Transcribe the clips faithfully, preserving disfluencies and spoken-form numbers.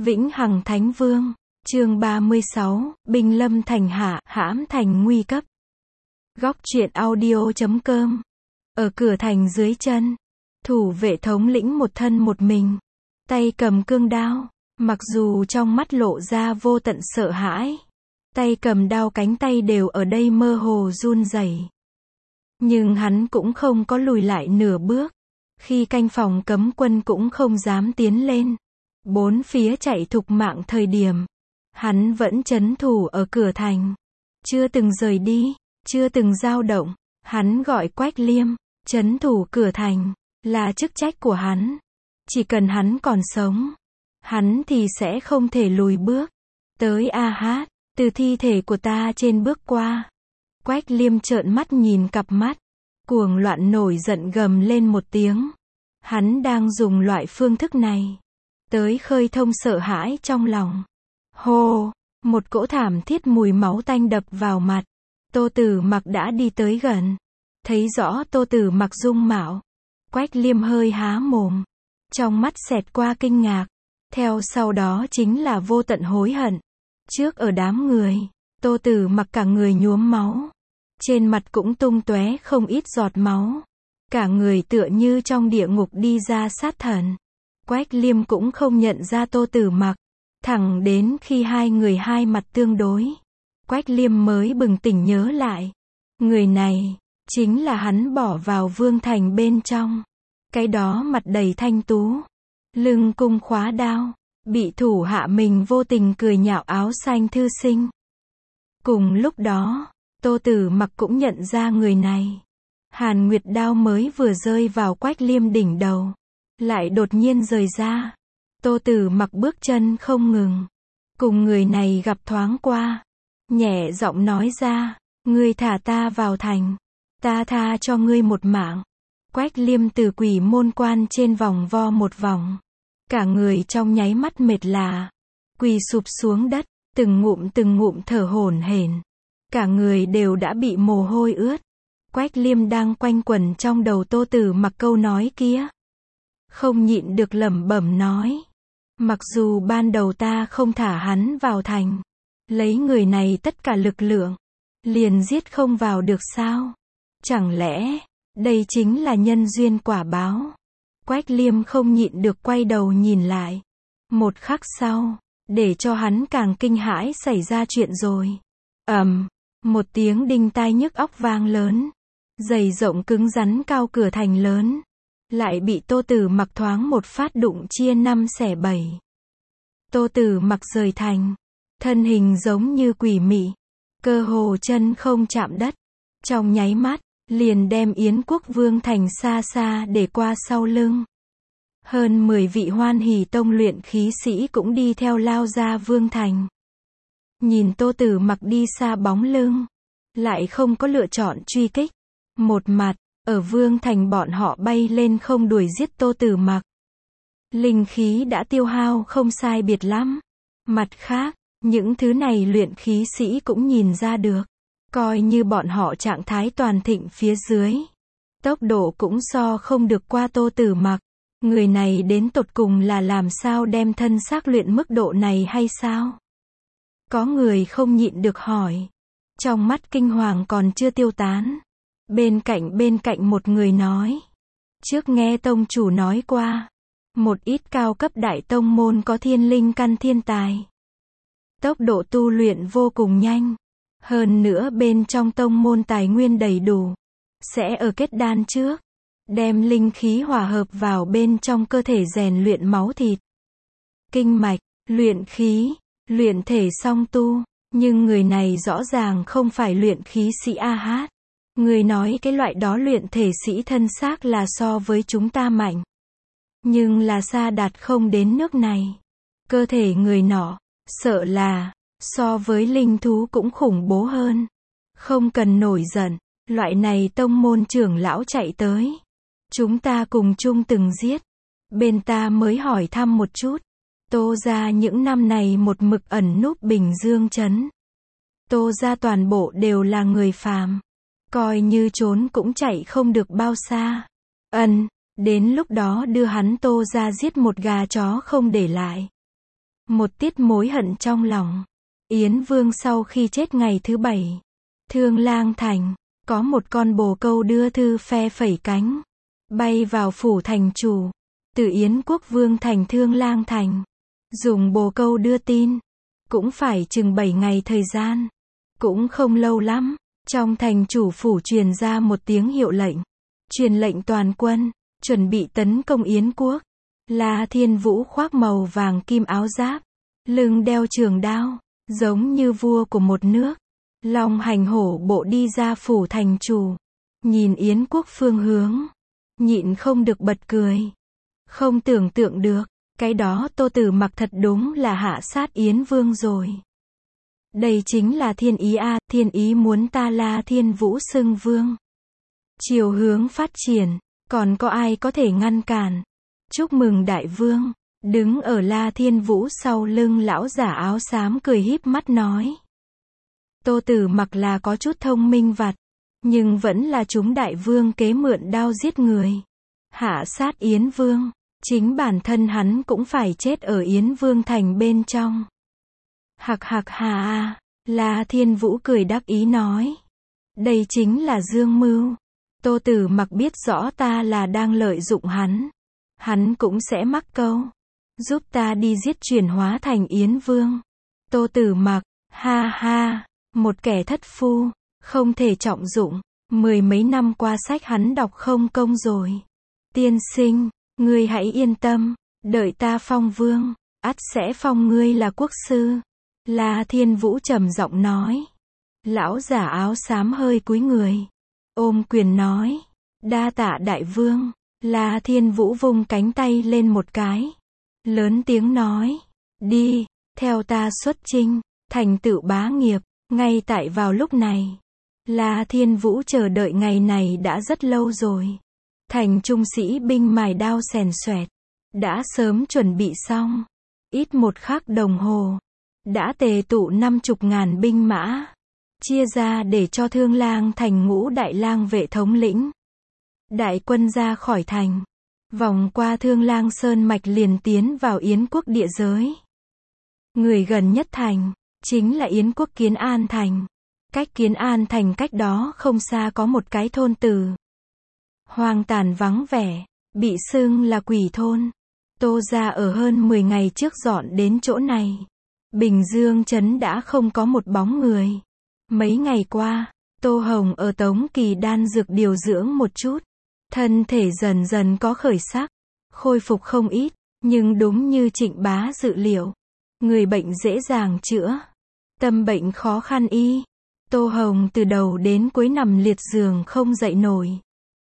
Vĩnh Hằng Thánh Vương, chương ba mươi sáu, Binh lâm thành hạ, hãm thành nguy cấp. Góc truyện audio chấm com. Ở cửa thành dưới chân, thủ vệ thống lĩnh một thân một mình, tay cầm cương đao, mặc dù trong mắt lộ ra vô tận sợ hãi, tay cầm đao cánh tay đều ở đây mơ hồ run rẩy. Nhưng hắn cũng không có lùi lại nửa bước, khi canh phòng cấm quân cũng không dám tiến lên. Bốn phía chạy thục mạng thời điểm, hắn vẫn trấn thủ ở cửa thành, chưa từng rời đi, chưa từng dao động. Hắn gọi Quách Liêm, trấn thủ cửa thành, là chức trách của hắn. Chỉ cần hắn còn sống, hắn thì sẽ không thể lùi bước. Tới A Hát, từ thi thể của ta trên bước qua. Quách Liêm trợn mắt nhìn cặp mắt, cuồng loạn nổi giận gầm lên một tiếng. Hắn đang dùng loại phương thức này tới khơi thông sợ hãi trong lòng. Hô, một cỗ thảm thiết mùi máu tanh đập vào mặt. Tô Tử Mặc đã đi tới gần, thấy rõ Tô Tử Mặc dung mạo. Quách Liêm hơi há mồm, trong mắt xẹt qua kinh ngạc, theo sau đó chính là vô tận hối hận. Trước ở đám người, Tô Tử Mặc cả người nhuốm máu, trên mặt cũng tung tóe không ít giọt máu, cả người tựa như trong địa ngục đi ra sát thần. Quách Liêm cũng không nhận ra Tô Tử Mặc, thẳng đến khi hai người hai mặt tương đối, Quách Liêm mới bừng tỉnh nhớ lại, người này chính là hắn bỏ vào vương thành bên trong, cái đó mặt đầy thanh tú, lưng cung khóa đao, bị thủ hạ mình vô tình cười nhạo áo xanh thư sinh. Cùng lúc đó, Tô Tử Mặc cũng nhận ra người này. Hàn Nguyệt đao mới vừa rơi vào Quách Liêm đỉnh đầu, lại đột nhiên rời ra. Tô Tử Mặc bước chân không ngừng, cùng người này gặp thoáng qua, nhẹ giọng nói ra, ngươi thả ta vào thành, ta tha cho ngươi một mạng. Quách Liêm từ quỷ môn quan trên vòng vo một vòng, cả người trong nháy mắt mệt lả, quỳ sụp xuống đất, từng ngụm từng ngụm thở hổn hển, cả người đều đã bị mồ hôi ướt. Quách Liêm đang quanh quẩn trong đầu Tô Tử Mặc câu nói kia, không nhịn được lẩm bẩm nói, mặc dù ban đầu ta không thả hắn vào thành, lấy người này tất cả lực lượng, liền giết không vào được sao? Chẳng lẽ, đây chính là nhân duyên quả báo? Quách Liêm không nhịn được quay đầu nhìn lại. Một khắc sau, để cho hắn càng kinh hãi xảy ra chuyện rồi. Ầm, một tiếng đinh tai nhức óc vang lớn. Dày rộng cứng rắn cao cửa thành lớn, lại bị Tô Tử Mặc thoáng một phát đụng chia năm xẻ bảy. Tô Tử Mặc rời thành, thân hình giống như quỷ mị, cơ hồ chân không chạm đất, trong nháy mắt, liền đem Yến Quốc Vương thành xa xa để qua sau lưng. Hơn mười vị Hoan Hỷ Tông luyện khí sĩ cũng đi theo lao ra vương thành. Nhìn Tô Tử Mặc đi xa bóng lưng, lại không có lựa chọn truy kích. Một mặt, ở vương thành bọn họ bay lên không đuổi giết Tô Tử Mặc. Linh khí đã tiêu hao không sai biệt lắm. Mặt khác, những thứ này luyện khí sĩ cũng nhìn ra được, coi như bọn họ trạng thái toàn thịnh phía dưới, tốc độ cũng so không được qua Tô Tử Mặc. Người này đến tột cùng là làm sao đem thân xác luyện mức độ này hay sao? Có người không nhịn được hỏi. Trong mắt kinh hoàng còn chưa tiêu tán. Bên cạnh bên cạnh một người nói, trước nghe tông chủ nói qua, một ít cao cấp đại tông môn có thiên linh căn thiên tài, tốc độ tu luyện vô cùng nhanh, hơn nữa bên trong tông môn tài nguyên đầy đủ, sẽ ở kết đan trước, đem linh khí hòa hợp vào bên trong cơ thể rèn luyện máu thịt, kinh mạch, luyện khí, luyện thể song tu, nhưng người này rõ ràng không phải luyện khí sĩ A Hát. Người nói cái loại đó luyện thể sĩ thân xác là so với chúng ta mạnh, nhưng là xa đạt không đến nước này. Cơ thể người nọ, sợ là, so với linh thú cũng khủng bố hơn. Không cần nổi giận, loại này tông môn trưởng lão chạy tới. Chúng ta cùng chung từng giết. Bên ta mới hỏi thăm một chút. Tô gia những năm này một mực ẩn núp Bình Dương trấn. Tô gia toàn bộ đều là người phàm. Coi như trốn cũng chạy không được bao xa. Ân, đến lúc đó đưa hắn Tô gia giết một gà chó không để lại. một tiết mối hận trong lòng. Yến Vương sau khi chết ngày thứ bảy, Thương Lang Thành, có một con bồ câu đưa thư phe phẩy cánh, bay vào phủ thành chủ, từ Yến Quốc Vương thành Thương Lang Thành. Dùng bồ câu đưa tin, cũng phải chừng bảy ngày thời gian. Cũng không lâu lắm, trong thành chủ phủ truyền ra một tiếng hiệu lệnh. Truyền lệnh toàn quân, chuẩn bị tấn công Yến Quốc. La Thiên Vũ khoác màu vàng kim áo giáp, lưng đeo trường đao, giống như vua của một nước. Long hành hổ bộ đi ra phủ thành chủ, nhìn Yến Quốc phương hướng, nhịn không được bật cười. Không tưởng tượng được, cái đó Tô Tử Mặc thật đúng là hạ sát Yến Vương rồi. Đây chính là thiên ý a, thiên ý muốn ta La Thiên Vũ xưng vương. Chiều hướng phát triển, còn có ai có thể ngăn cản? Chúc mừng đại vương. Đứng ở La Thiên Vũ sau lưng lão giả áo xám cười híp mắt nói. Tô Tử Mặc là có chút thông minh vặt, nhưng vẫn là chúng đại vương kế mượn đao giết người. Hạ sát Yến Vương, chính bản thân hắn cũng phải chết ở Yến Vương thành bên trong. Hạc hạc hà a, La Thiên Vũ cười đắc ý nói. Đây chính là dương mưu. Tô Tử Mặc biết rõ ta là đang lợi dụng hắn. Hắn cũng sẽ mắc câu. Giúp ta đi giết chuyển hóa thành Yến Vương. Tô Tử Mặc, ha ha, một kẻ thất phu, không thể trọng dụng. Mười mấy năm qua sách hắn đọc không công rồi. Tiên sinh, ngươi hãy yên tâm, đợi ta phong vương, ắt sẽ phong ngươi là quốc sư. La Thiên Vũ trầm giọng nói. Lão giả áo xám hơi cúi người, ôm quyền nói. Đa tạ đại vương. La Thiên Vũ vung cánh tay lên một cái, lớn tiếng nói. Đi, theo ta xuất chinh, thành tựu bá nghiệp. Ngay tại vào lúc này, La Thiên Vũ chờ đợi ngày này đã rất lâu rồi. Thành trung sĩ binh mài đao xèn xoẹt, đã sớm chuẩn bị xong. Ít một khắc đồng hồ, đã tề tụ năm chục ngàn binh mã, chia ra để cho Thương Lang Thành ngũ đại lang vệ thống lĩnh. Đại quân ra khỏi thành, vòng qua Thương Lang Sơn mạch liền tiến vào Yến Quốc địa giới. Người gần nhất thành, chính là Yến Quốc Kiến An Thành. Cách Kiến An Thành cách đó không xa có một cái thôn từ. Hoang tàn vắng vẻ, bị xưng là quỷ thôn. Tô gia ở hơn mười ngày trước dọn đến chỗ này. Bình Dương trấn đã không có một bóng người. Mấy ngày qua, Tô Hồng ở Tống Kỳ Đan dược điều dưỡng một chút. Thân thể dần dần có khởi sắc, khôi phục không ít, nhưng đúng như Trịnh Bá dự liệu. Người bệnh dễ dàng chữa, tâm bệnh khó khăn y. Tô Hồng từ đầu đến cuối nằm liệt giường không dậy nổi.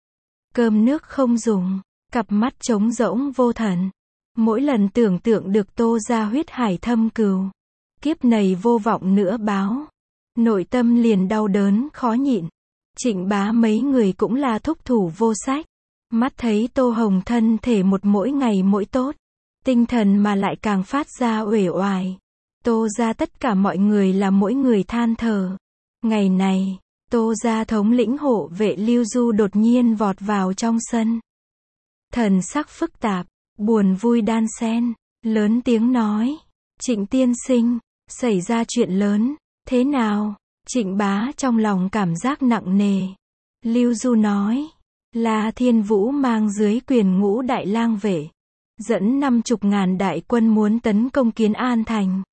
Cơm nước không dùng, cặp mắt trống rỗng vô thần. Mỗi lần tưởng tượng được Tô gia huyết hải thâm cừu, kiếp này vô vọng nữa báo, nội tâm liền đau đớn khó nhịn. Trịnh Bá mấy người cũng là thúc thủ vô sách. Mắt thấy Tô Hồng thân thể một mỗi ngày mỗi tốt, tinh thần mà lại càng phát ra uể oải. Tô gia tất cả mọi người là mỗi người than thở. Ngày này, Tô gia thống lĩnh hộ vệ Lưu Du đột nhiên vọt vào trong sân. Thần sắc phức tạp, buồn vui đan xen, lớn tiếng nói. Trịnh tiên sinh, xảy ra chuyện lớn, thế nào? Trịnh Bá trong lòng cảm giác nặng nề. Lưu Du nói. La Thiên Vũ mang dưới quyền ngũ đại lang vệ, dẫn năm chục ngàn đại quân muốn tấn công Kiến An Thành.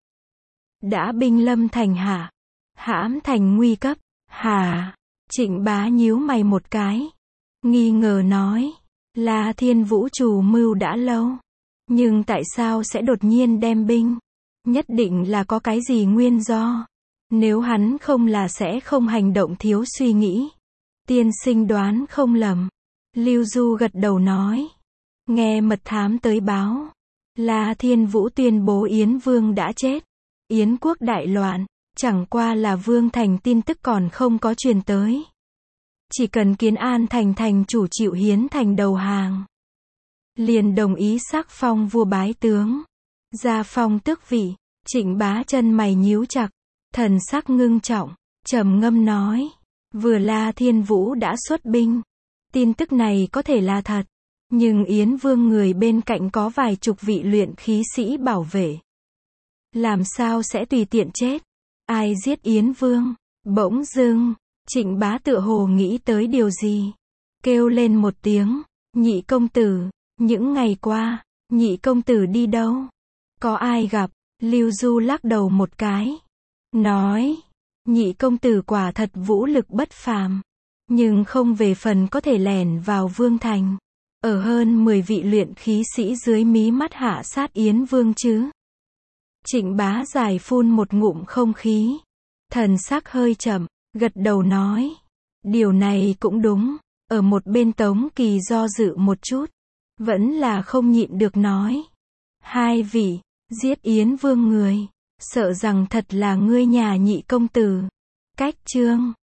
Đã binh lâm thành hạ, hãm thành nguy cấp. Hả? Trịnh Bá nhíu mày một cái, nghi ngờ nói. La Thiên Vũ chủ mưu đã lâu, nhưng tại sao sẽ đột nhiên đem binh? Nhất định là có cái gì nguyên do. Nếu hắn không là sẽ không hành động thiếu suy nghĩ. Tiên sinh đoán không lầm. Lưu Du gật đầu nói. Nghe mật thám tới báo, La Thiên Vũ tuyên bố Yến Vương đã chết. Yến quốc đại loạn, chẳng qua là Vương thành tin tức còn không có truyền tới. Chỉ cần Kiến An Thành thành chủ chịu hiến thành đầu hàng, liền đồng ý sắc phong vua bái tướng, gia phong tước vị. Trịnh Bá chân mày nhíu chặt, thần sắc ngưng trọng, trầm ngâm nói. Vừa La Thiên Vũ đã xuất binh, tin tức này có thể là thật, nhưng Yến Vương người bên cạnh có vài chục vị luyện khí sĩ bảo vệ. làm sao sẽ tùy tiện chết? Ai giết Yến Vương? Bỗng dưng, Trịnh Bá tựa hồ nghĩ tới điều gì, kêu lên một tiếng, nhị công tử, những ngày qua, nhị công tử đi đâu? Có ai gặp? Lưu Du lắc đầu một cái, nói, nhị công tử quả thật vũ lực bất phàm, nhưng không về phần có thể lẻn vào Vương Thành, ở hơn mười vị luyện khí sĩ dưới mí mắt hạ sát Yến Vương chứ. Trịnh Bá dài phun một ngụm không khí, thần sắc hơi chậm, gật đầu nói, điều này cũng đúng. Ở một bên Tống Kỳ do dự một chút, vẫn là không nhịn được nói, hai vị, giết Yến Vương người, sợ rằng thật là ngươi nhà nhị công tử. Cách chương